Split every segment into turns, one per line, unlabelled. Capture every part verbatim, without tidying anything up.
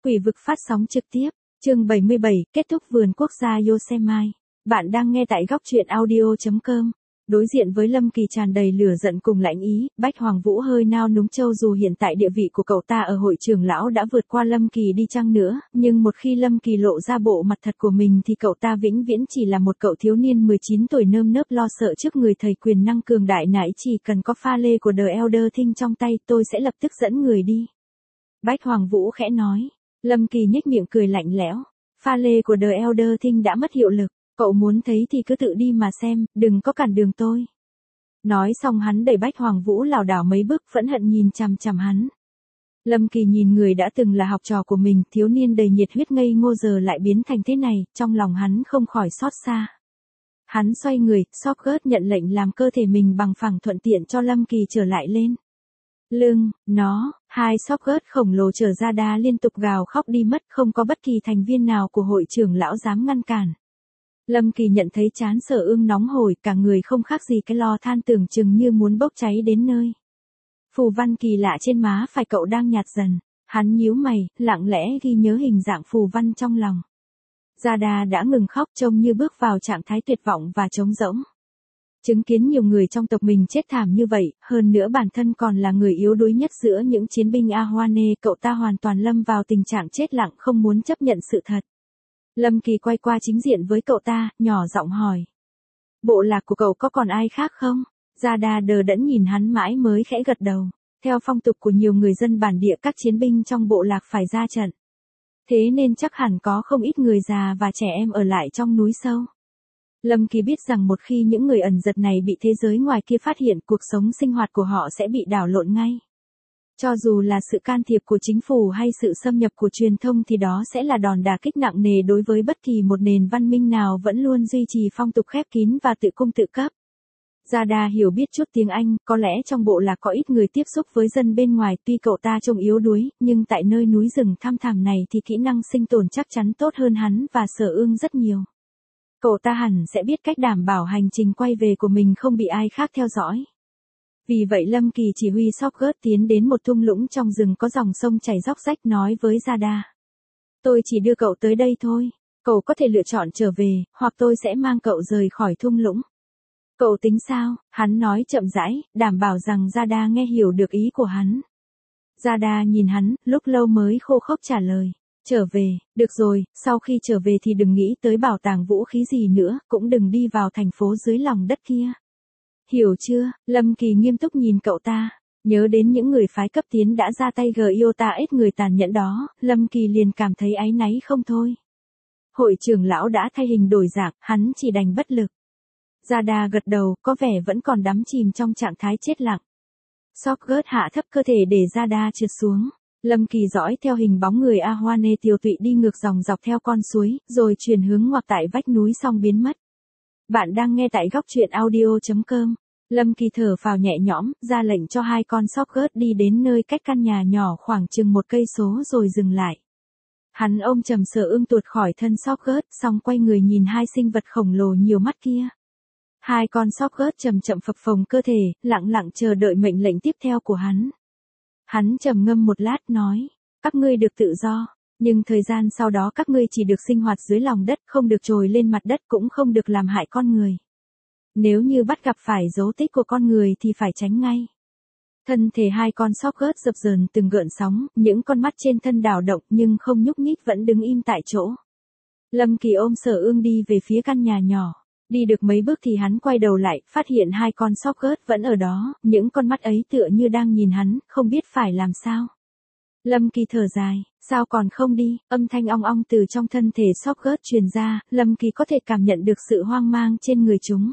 Quỷ vực phát sóng trực tiếp, chương bảy mươi bảy, kết thúc vườn quốc gia Yosemite. Bạn đang nghe tại góc truyện audio chấm com. Đối diện với Lâm Kỳ tràn đầy lửa giận cùng lãnh ý, Bách Hoàng Vũ hơi nao núng châu dù hiện tại địa vị của cậu ta ở hội trưởng lão đã vượt qua Lâm Kỳ đi chăng nữa, nhưng một khi Lâm Kỳ lộ ra bộ mặt thật của mình thì cậu ta vĩnh viễn chỉ là một cậu thiếu niên mười chín tuổi nơm nớp lo sợ trước người thầy quyền năng cường đại nãy chỉ cần có pha lê của The Elder Thing trong tay tôi sẽ lập tức dẫn người đi. Bách Hoàng Vũ khẽ nói. Lâm Kỳ nhếch miệng cười lạnh lẽo, pha lê của The Elder Thing đã mất hiệu lực, cậu muốn thấy thì cứ tự đi mà xem, đừng có cản đường tôi. Nói xong hắn đẩy Bách Hoàng Vũ lảo đảo mấy bước phẫn hận nhìn chằm chằm hắn. Lâm Kỳ nhìn người đã từng là học trò của mình, thiếu niên đầy nhiệt huyết ngây ngô giờ lại biến thành thế này, trong lòng hắn không khỏi xót xa. Hắn xoay người, Sorgurt nhận lệnh làm cơ thể mình bằng phẳng thuận tiện cho Lâm Kỳ trở lại lên. Lưng, nó, hai Sorgurt khổng lồ trở ra đa liên tục gào khóc đi mất, không có bất kỳ thành viên nào của hội trưởng lão dám ngăn cản. Lâm Kỳ nhận thấy trán Sở Ưng nóng hổi, cả người không khác gì cái lò than tưởng chừng như muốn bốc cháy đến nơi. Phù văn kỳ lạ trên má phải cậu đang nhạt dần, hắn nhíu mày, lặng lẽ ghi nhớ hình dạng phù văn trong lòng. Zada đã ngừng khóc trông như bước vào trạng thái tuyệt vọng và trống rỗng. Chứng kiến nhiều người trong tộc mình chết thảm như vậy, hơn nữa bản thân còn là người yếu đuối nhất giữa những chiến binh Ahoane, cậu ta hoàn toàn lâm vào tình trạng chết lặng không muốn chấp nhận sự thật. Lâm Kỳ quay qua chính diện với cậu ta, nhỏ giọng hỏi. Bộ lạc của cậu có còn ai khác không? Zada đờ đẫn nhìn hắn mãi mới khẽ gật đầu. Theo phong tục của nhiều người dân bản địa, các chiến binh trong bộ lạc phải ra trận. Thế nên chắc hẳn có không ít người già và trẻ em ở lại trong núi sâu. Lâm Kỳ biết rằng một khi những người ẩn giật này bị thế giới ngoài kia phát hiện, cuộc sống sinh hoạt của họ sẽ bị đảo lộn ngay. Cho dù là sự can thiệp của chính phủ hay sự xâm nhập của truyền thông thì đó sẽ là đòn đả kích nặng nề đối với bất kỳ một nền văn minh nào vẫn luôn duy trì phong tục khép kín và tự cung tự cấp. Zada hiểu biết chút tiếng Anh, có lẽ trong bộ lạc có ít người tiếp xúc với dân bên ngoài, tuy cậu ta trông yếu đuối, nhưng tại nơi núi rừng thăm thẳm này thì kỹ năng sinh tồn chắc chắn tốt hơn hắn và Sở Ưng rất nhiều. Cậu ta hẳn sẽ biết cách đảm bảo hành trình quay về của mình không bị ai khác theo dõi. Vì vậy Lâm Kỳ chỉ huy Sorgurt tiến đến một thung lũng trong rừng có dòng sông chảy róc rách nói với Zada. Tôi chỉ đưa cậu tới đây thôi, cậu có thể lựa chọn trở về, hoặc tôi sẽ mang cậu rời khỏi thung lũng. Cậu tính sao? Hắn nói chậm rãi, đảm bảo rằng Zada nghe hiểu được ý của hắn. Zada nhìn hắn, lúc lâu mới khô khốc trả lời. Trở về, được rồi, sau khi trở về thì đừng nghĩ tới bảo tàng vũ khí gì nữa, cũng đừng đi vào thành phố dưới lòng đất kia. Hiểu chưa? Lâm Kỳ nghiêm túc nhìn cậu ta, nhớ đến những người phái cấp tiến đã ra tay gờ Iota ết người tàn nhẫn đó, Lâm Kỳ liền cảm thấy áy náy không thôi. Hội trưởng lão đã thay hình đổi dạng, hắn chỉ đành bất lực. Zada gật đầu, có vẻ vẫn còn đắm chìm trong trạng thái chết lặng. Sorgurt hạ thấp cơ thể để Zada trượt xuống. Lâm Kỳ dõi theo hình bóng người Ahoane tiều tụy đi ngược dòng dọc theo con suối, rồi chuyển hướng ngoặt tại vách núi xong biến mất. Bạn đang nghe tại góc truyện audio chấm com. Lâm Kỳ thở phào nhẹ nhõm, ra lệnh cho hai con Sorgurt đi đến nơi cách căn nhà nhỏ khoảng chừng một cây số rồi dừng lại. Hắn ôm chầm Sở Ưng tuột khỏi thân Sorgurt, xong quay người nhìn hai sinh vật khổng lồ nhiều mắt kia. Hai con Sorgurt chậm chậm phập phồng cơ thể, lặng lặng chờ đợi mệnh lệnh tiếp theo của hắn. Hắn trầm ngâm một lát nói, các ngươi được tự do, nhưng thời gian sau đó các ngươi chỉ được sinh hoạt dưới lòng đất, không được trồi lên mặt đất, cũng không được làm hại con người. Nếu như bắt gặp phải dấu tích của con người thì phải tránh ngay. Thân thể hai con Sorgurt dập dờn từng gợn sóng, những con mắt trên thân đảo động nhưng không nhúc nhích vẫn đứng im tại chỗ. Lâm Kỳ ôm Sở Ưng đi về phía căn nhà nhỏ. Đi được mấy bước thì hắn quay đầu lại, phát hiện hai con Sorgurt vẫn ở đó, những con mắt ấy tựa như đang nhìn hắn, không biết phải làm sao. Lâm Kỳ thở dài, sao còn không đi, âm thanh ong ong từ trong thân thể Sorgurt truyền ra, Lâm Kỳ có thể cảm nhận được sự hoang mang trên người chúng.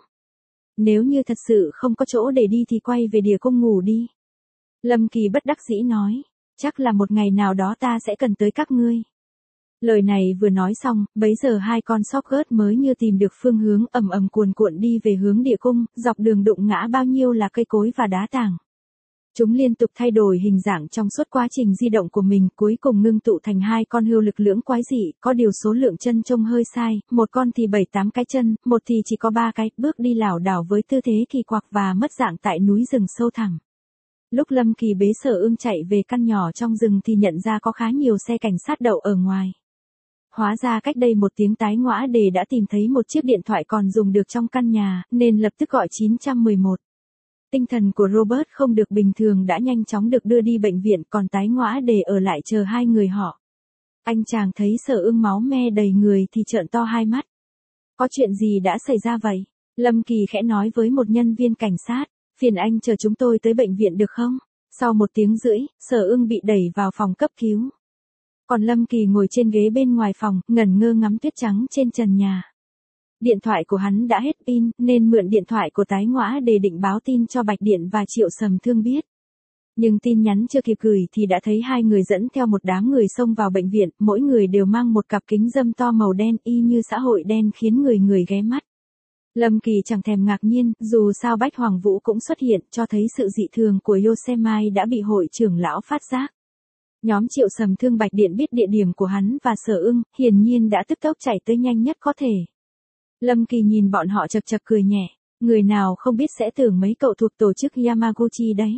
Nếu như thật sự không có chỗ để đi thì quay về địa cung ngủ đi. Lâm Kỳ bất đắc dĩ nói, chắc là một ngày nào đó ta sẽ cần tới các ngươi. Lời này vừa nói xong, bấy giờ hai con Sorgurt mới như tìm được phương hướng, ầm ầm cuồn cuộn đi về hướng địa cung, dọc đường đụng ngã bao nhiêu là cây cối và đá tảng. Chúng liên tục thay đổi hình dạng trong suốt quá trình di động của mình, cuối cùng ngưng tụ thành hai con hươu lực lưỡng quái dị, có điều số lượng chân trông hơi sai, một con thì bảy tám cái chân, một thì chỉ có ba cái, bước đi lảo đảo với tư thế kỳ quặc và mất dạng tại núi rừng sâu thẳm. Lúc Lâm Kỳ bế Sở Ưng chạy về căn nhỏ trong rừng thì nhận ra có khá nhiều xe cảnh sát đậu ở ngoài. Hóa ra cách đây một tiếng Tái Ngõa Đề đã tìm thấy một chiếc điện thoại còn dùng được trong căn nhà, nên lập tức gọi chín một một. Tinh thần của Robert không được bình thường đã nhanh chóng được đưa đi bệnh viện, còn Tái Ngõa Đề ở lại chờ hai người họ. Anh chàng thấy Sở Ưng máu me đầy người thì trợn to hai mắt. Có chuyện gì đã xảy ra vậy? Lâm Kỳ khẽ nói với một nhân viên cảnh sát, phiền anh chờ chúng tôi tới bệnh viện được không? Sau một tiếng rưỡi, Sở Ưng bị đẩy vào phòng cấp cứu. Còn Lâm Kỳ ngồi trên ghế bên ngoài phòng, ngẩn ngơ ngắm tuyết trắng trên trần nhà. Điện thoại của hắn đã hết pin, nên mượn điện thoại của Tái Ngõa Đề định báo tin cho Bạch Điện và Triệu Sầm Thương biết. Nhưng tin nhắn chưa kịp gửi thì đã thấy hai người dẫn theo một đám người xông vào bệnh viện, mỗi người đều mang một cặp kính râm to màu đen y như xã hội đen khiến người người ghé mắt. Lâm Kỳ chẳng thèm ngạc nhiên, dù sao Bách Hoàng Vũ cũng xuất hiện cho thấy sự dị thường của Yosemite đã bị hội trưởng lão phát giác. Nhóm Triệu Sầm Thương Bạch Điện biết địa điểm của hắn và Sở Ưng, hiển nhiên đã tức tốc chạy tới nhanh nhất có thể. Lâm Kỳ nhìn bọn họ chật chật cười nhẹ, người nào không biết sẽ tưởng mấy cậu thuộc tổ chức Yamaguchi đấy.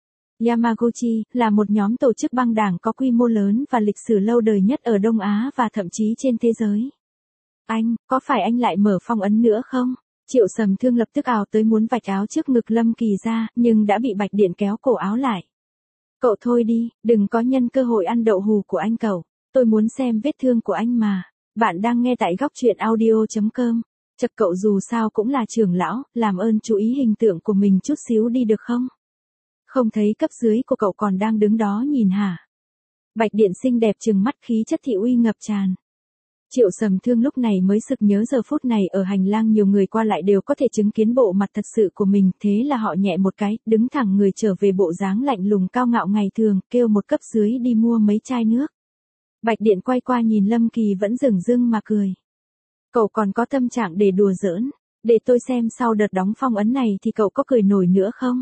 Yamaguchi là một nhóm tổ chức băng đảng có quy mô lớn và lịch sử lâu đời nhất ở Đông Á và thậm chí trên thế giới. Anh, có phải anh lại mở phong ấn nữa không? Triệu Sầm Thương lập tức ào tới muốn vạch áo trước ngực Lâm Kỳ ra, nhưng đã bị Bạch Điện kéo cổ áo lại. Cậu thôi đi, đừng có nhân cơ hội ăn đậu hù của anh cậu, tôi muốn xem vết thương của anh mà. Bạn đang nghe tại góc truyện audio chấm com. Chật cậu dù sao cũng là trưởng lão, làm ơn chú ý hình tượng của mình chút xíu đi được không? Không thấy cấp dưới của cậu còn đang đứng đó nhìn hả? Bạch Điện xinh đẹp trừng mắt, khí chất thị uy ngập tràn. Triệu Sầm Thương lúc này mới sực nhớ giờ phút này ở hành lang nhiều người qua lại đều có thể chứng kiến bộ mặt thật sự của mình, thế là họ nhẹ một cái, đứng thẳng người trở về bộ dáng lạnh lùng cao ngạo ngày thường, kêu một cấp dưới đi mua mấy chai nước. Bạch Điện quay qua nhìn Lâm Kỳ vẫn dửng dưng mà cười. Cậu còn có tâm trạng để đùa giỡn, để tôi xem sau đợt đóng phong ấn này thì cậu có cười nổi nữa không?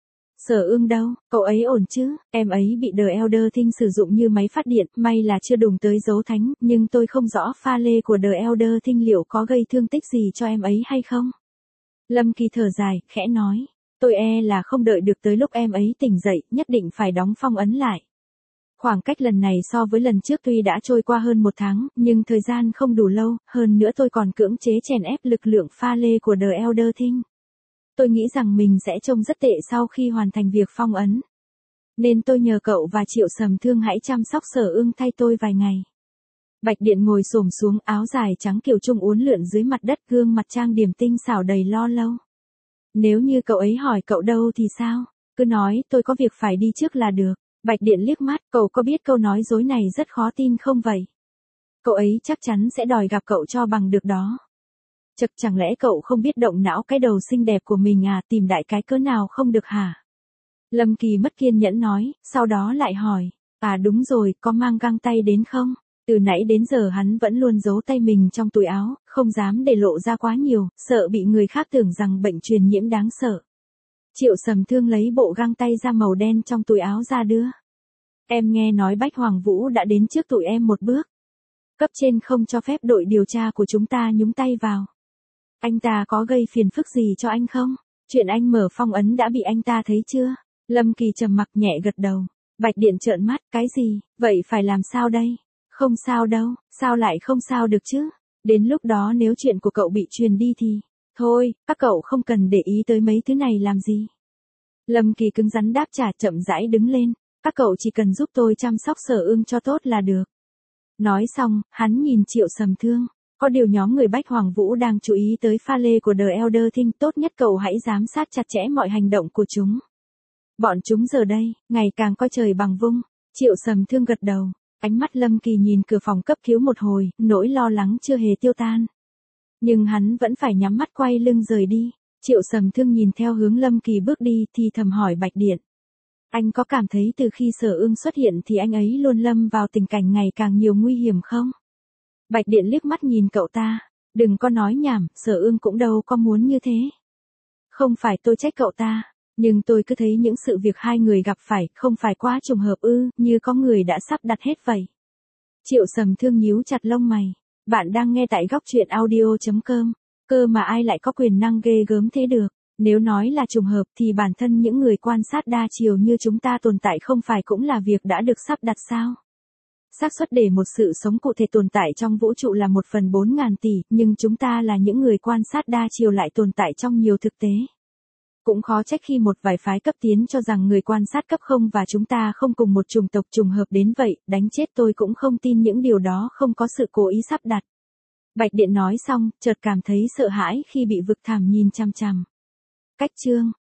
Sở Ưng đâu, cậu ấy ổn chứ? Em ấy bị The Elder Thing sử dụng như máy phát điện, may là chưa đụng tới dấu thánh, nhưng tôi không rõ pha lê của The Elder Thing liệu có gây thương tích gì cho em ấy hay không? Lâm Kỳ thở dài, khẽ nói, tôi e là không đợi được tới lúc em ấy tỉnh dậy, nhất định phải đóng phong ấn lại. Khoảng cách lần này so với lần trước tuy đã trôi qua hơn một tháng, nhưng thời gian không đủ lâu, hơn nữa tôi còn cưỡng chế chèn ép lực lượng pha lê của The Elder Thing. Tôi nghĩ rằng mình sẽ trông rất tệ sau khi hoàn thành việc phong ấn. Nên tôi nhờ cậu và Triệu Sầm Thương hãy chăm sóc Sở Ưng thay tôi vài ngày. Bạch Điện ngồi xổm xuống, áo dài trắng kiểu trung uốn lượn dưới mặt đất, gương mặt trang điểm tinh xảo đầy lo lâu. Nếu như cậu ấy hỏi cậu đâu thì sao? Cứ nói tôi có việc phải đi trước là được. Bạch Điện liếc mắt, cậu có biết câu nói dối này rất khó tin không vậy? Cậu ấy chắc chắn sẽ đòi gặp cậu cho bằng được đó. Chật, chẳng lẽ cậu không biết động não cái đầu xinh đẹp của mình à, tìm đại cái cỡ nào không được hả? Lâm Kỳ mất kiên nhẫn nói, sau đó lại hỏi, à đúng rồi, có mang găng tay đến không? Từ nãy đến giờ hắn vẫn luôn giấu tay mình trong túi áo, không dám để lộ ra quá nhiều, sợ bị người khác tưởng rằng bệnh truyền nhiễm đáng sợ. Triệu Sầm Thương lấy bộ găng tay da màu đen trong túi áo ra đưa. Em nghe nói Bách Hoàng Vũ đã đến trước tụi em một bước. Cấp trên không cho phép đội điều tra của chúng ta nhúng tay vào. Anh ta có gây phiền phức gì cho anh không? Chuyện anh mở phong ấn đã bị anh ta thấy chưa? Lâm Kỳ trầm mặc nhẹ gật đầu. Bạch Điện trợn mắt, cái gì? Vậy phải làm sao đây? Không sao đâu, sao lại không sao được chứ? Đến lúc đó nếu chuyện của cậu bị truyền đi thì... Thôi, các cậu không cần để ý tới mấy thứ này làm gì. Lâm Kỳ cứng rắn đáp trả, chậm rãi đứng lên. Các cậu chỉ cần giúp tôi chăm sóc Sở Ưng cho tốt là được. Nói xong, hắn nhìn Triệu Sầm Thương. Có điều nhóm người Bách Hoàng Vũ đang chú ý tới pha lê của The Elder Thing, tốt nhất cậu hãy giám sát chặt chẽ mọi hành động của chúng. Bọn chúng giờ đây, ngày càng coi trời bằng vung. Triệu Sầm Thương gật đầu. Ánh mắt Lâm Kỳ nhìn cửa phòng cấp cứu một hồi, nỗi lo lắng chưa hề tiêu tan. Nhưng hắn vẫn phải nhắm mắt quay lưng rời đi. Triệu Sầm Thương nhìn theo hướng Lâm Kỳ bước đi thì thầm hỏi Bạch Điện. Anh có cảm thấy từ khi Sở Ưng xuất hiện thì anh ấy luôn lâm vào tình cảnh ngày càng nhiều nguy hiểm không? Bạch Điện liếc mắt nhìn cậu ta. Đừng có nói nhảm, Sở Ưng cũng đâu có muốn như thế. Không phải tôi trách cậu ta, nhưng tôi cứ thấy những sự việc hai người gặp phải không phải quá trùng hợp ư, như có người đã sắp đặt hết vậy. Triệu Sầm Thương nhíu chặt lông mày. Bạn đang nghe tại góc truyện audio chấm com. Cơ mà ai lại có quyền năng ghê gớm thế được. Nếu nói là trùng hợp thì bản thân những người quan sát đa chiều như chúng ta tồn tại không phải cũng là việc đã được sắp đặt sao? Xác suất để một sự sống cụ thể tồn tại trong vũ trụ là một phần bốn ngàn tỷ, nhưng chúng ta là những người quan sát đa chiều lại tồn tại trong nhiều thực tế. Cũng khó trách khi một vài phái cấp tiến cho rằng người quan sát cấp không và chúng ta không cùng một chủng tộc trùng hợp đến vậy, đánh chết tôi cũng không tin những điều đó không có sự cố ý sắp đặt. Bạch Điện nói xong, chợt cảm thấy sợ hãi khi bị vực thẳm nhìn chằm chằm. Cách chương